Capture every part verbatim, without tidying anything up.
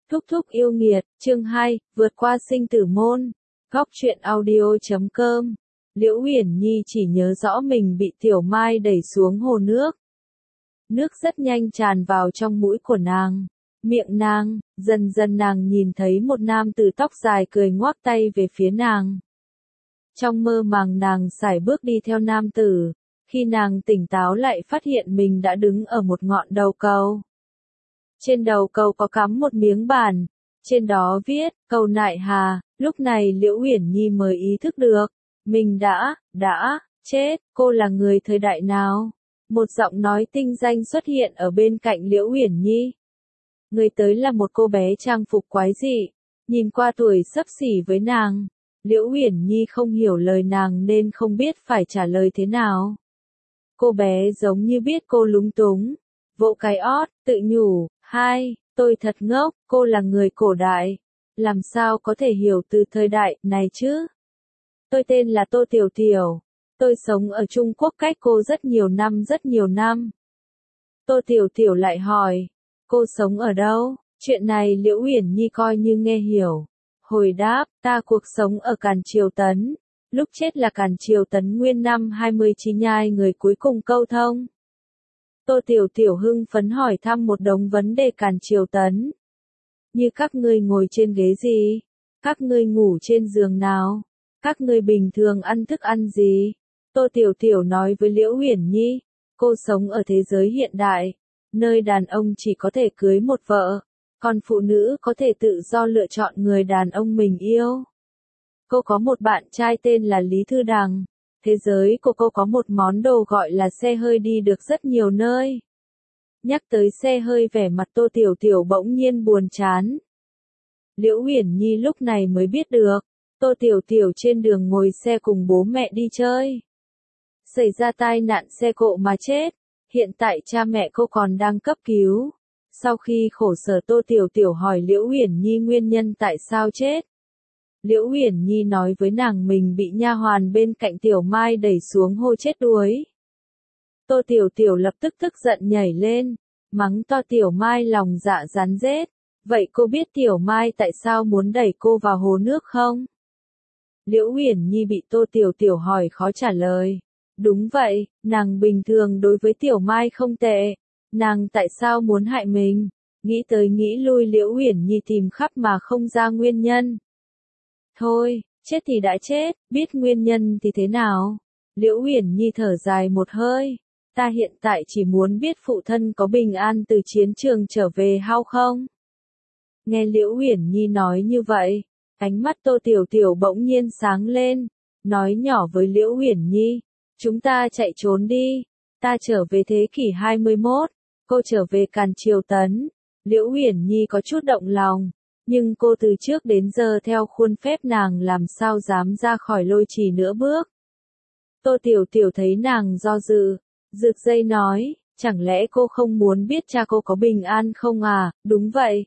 Thúc thúc yêu nghiệt, chương hai, vượt qua sinh tử môn. Góc truyện audio chấm com. Liễu Uyển Nhi chỉ nhớ rõ mình bị Tiểu Mai đẩy xuống hồ nước. Nước rất nhanh tràn vào trong mũi của nàng, miệng nàng, dần dần nàng nhìn thấy một nam tử tóc dài cười ngoác tay về phía nàng. Trong mơ màng nàng sải bước đi theo nam tử, khi nàng tỉnh táo lại phát hiện mình đã đứng ở một ngọn đầu cầu. Trên đầu cầu có cắm một miếng bàn, trên đó viết, cầu Nại Hà. Lúc này Liễu Uyển Nhi mới ý thức được, mình đã, đã, chết, cô là người thời đại nào? Một giọng nói tinh danh xuất hiện ở bên cạnh Liễu Uyển Nhi. Người tới là một cô bé trang phục quái dị, nhìn qua tuổi xấp xỉ với nàng. Liễu Uyển Nhi không hiểu lời nàng nên không biết phải trả lời thế nào. Cô bé giống như biết cô lúng túng, vỗ cái ót, tự nhủ, hai, tôi thật ngốc, cô là người cổ đại, làm sao có thể hiểu từ thời đại này chứ? Tôi tên là Tô Tiểu Tiểu, tôi sống ở Trung Quốc cách cô rất nhiều năm rất nhiều năm. Tô Tiểu Tiểu lại hỏi, cô sống ở đâu? Chuyện này Liễu Uyển Nhi coi như nghe hiểu. Hồi đáp, ta cuộc sống ở Càn Triều Tấn, lúc chết là Càn Triều Tấn nguyên năm hai mươi chín nhai người cuối cùng câu thông. Tô Tiểu Tiểu hưng phấn hỏi thăm một đống vấn đề Càn Triều Tấn. Như các ngươi ngồi trên ghế gì? Các ngươi ngủ trên giường nào? Các ngươi bình thường ăn thức ăn gì? Tô Tiểu Tiểu nói với Liễu Uyển Nhi, cô sống ở thế giới hiện đại, nơi đàn ông chỉ có thể cưới một vợ, còn phụ nữ có thể tự do lựa chọn người đàn ông mình yêu. Cô có một bạn trai tên là Lý Thư Đằng. Thế giới của cô có một món đồ gọi là xe hơi đi được rất nhiều nơi. Nhắc tới xe hơi vẻ mặt Tô Tiểu Tiểu bỗng nhiên buồn chán. Liễu Uyển Nhi lúc này mới biết được, Tô Tiểu Tiểu trên đường ngồi xe cùng bố mẹ đi chơi. Xảy ra tai nạn xe cộ mà chết, hiện tại cha mẹ cô còn đang cấp cứu. Sau khi khổ sở Tô Tiểu Tiểu hỏi Liễu Uyển Nhi nguyên nhân tại sao chết. Liễu Uyển Nhi nói với nàng mình bị nha hoàn bên cạnh Tiểu Mai đẩy xuống hồ chết đuối. Tô Tiểu Tiểu lập tức tức giận nhảy lên, mắng to Tiểu Mai lòng dạ rắn rết. Vậy cô biết Tiểu Mai tại sao muốn đẩy cô vào hồ nước không? Liễu Uyển Nhi bị Tô Tiểu Tiểu hỏi khó trả lời. Đúng vậy, nàng bình thường đối với Tiểu Mai không tệ. Nàng tại sao muốn hại mình? Nghĩ tới nghĩ lui Liễu Uyển Nhi tìm khắp mà không ra nguyên nhân. Thôi, chết thì đã chết, biết nguyên nhân thì thế nào? Liễu Uyển Nhi thở dài một hơi. Ta hiện tại chỉ muốn biết phụ thân có bình an từ chiến trường trở về hay không? Nghe Liễu Uyển Nhi nói như vậy, ánh mắt Tô Tiểu Tiểu bỗng nhiên sáng lên, nói nhỏ với Liễu Uyển Nhi, chúng ta chạy trốn đi, ta trở về thế kỷ hai mươi mốt, cô trở về Càn Triều Tấn. Liễu Uyển Nhi có chút động lòng, nhưng cô từ trước đến giờ theo khuôn phép nàng làm sao dám ra khỏi Lôi Trì nửa bước. Tô Tiểu Tiểu thấy nàng do dự, rực dây nói, chẳng lẽ cô không muốn biết cha cô có bình an không à? Đúng vậy.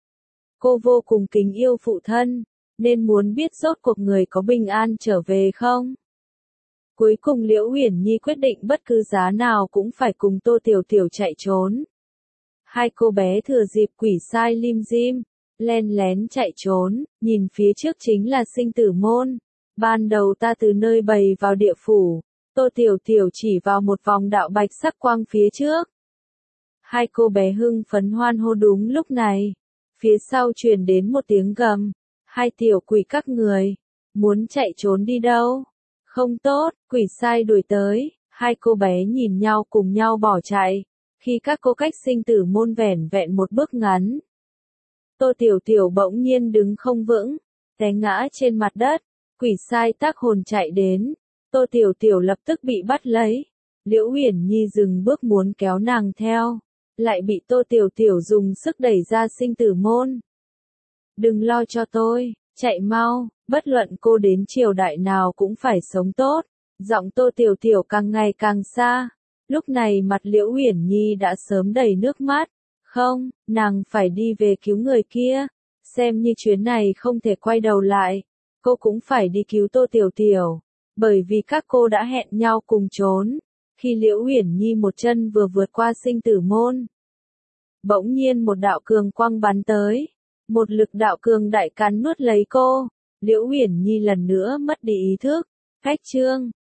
Cô vô cùng kính yêu phụ thân, nên muốn biết rốt cuộc người có bình an trở về không? Cuối cùng Liễu Uyển Nhi quyết định bất cứ giá nào cũng phải cùng Tô Tiểu Tiểu chạy trốn. Hai cô bé thừa dịp quỷ sai lim dim, len lén chạy trốn, nhìn phía trước chính là sinh tử môn. Ban đầu ta từ nơi bầy vào địa phủ, Tô Tiểu Tiểu chỉ vào một vòng đạo bạch sắc quang phía trước. Hai cô bé hưng phấn hoan hô đúng lúc này. Phía sau truyền đến một tiếng gầm. Hai tiểu quỷ các người, muốn chạy trốn đi đâu? Không tốt, quỷ sai đuổi tới. Hai cô bé nhìn nhau cùng nhau bỏ chạy. Khi các cô cách sinh tử môn vẻn vẹn một bước ngắn. Tô Tiểu Tiểu bỗng nhiên đứng không vững, té ngã trên mặt đất. Quỷ sai tác hồn chạy đến. Tô Tiểu Tiểu lập tức bị bắt lấy. Liễu Uyển Nhi dừng bước muốn kéo nàng theo, lại bị Tô Tiểu Tiểu dùng sức đẩy ra sinh tử môn. Đừng lo cho tôi, chạy mau, bất luận cô đến triều đại nào cũng phải sống tốt. Giọng Tô Tiểu Tiểu càng ngày càng xa. Lúc này mặt Liễu Uyển Nhi đã sớm đầy nước mắt. Không, nàng phải đi về cứu người kia. Xem như chuyến này không thể quay đầu lại. Cô cũng phải đi cứu Tô Tiểu Tiểu. Bởi vì các cô đã hẹn nhau cùng trốn. Khi Liễu Uyển Nhi một chân vừa vượt qua sinh tử môn, bỗng nhiên một đạo cường quang bắn tới. Một lực đạo cường đại cắn nuốt lấy cô. Liễu Uyển Nhi lần nữa mất đi ý thức. Cách chương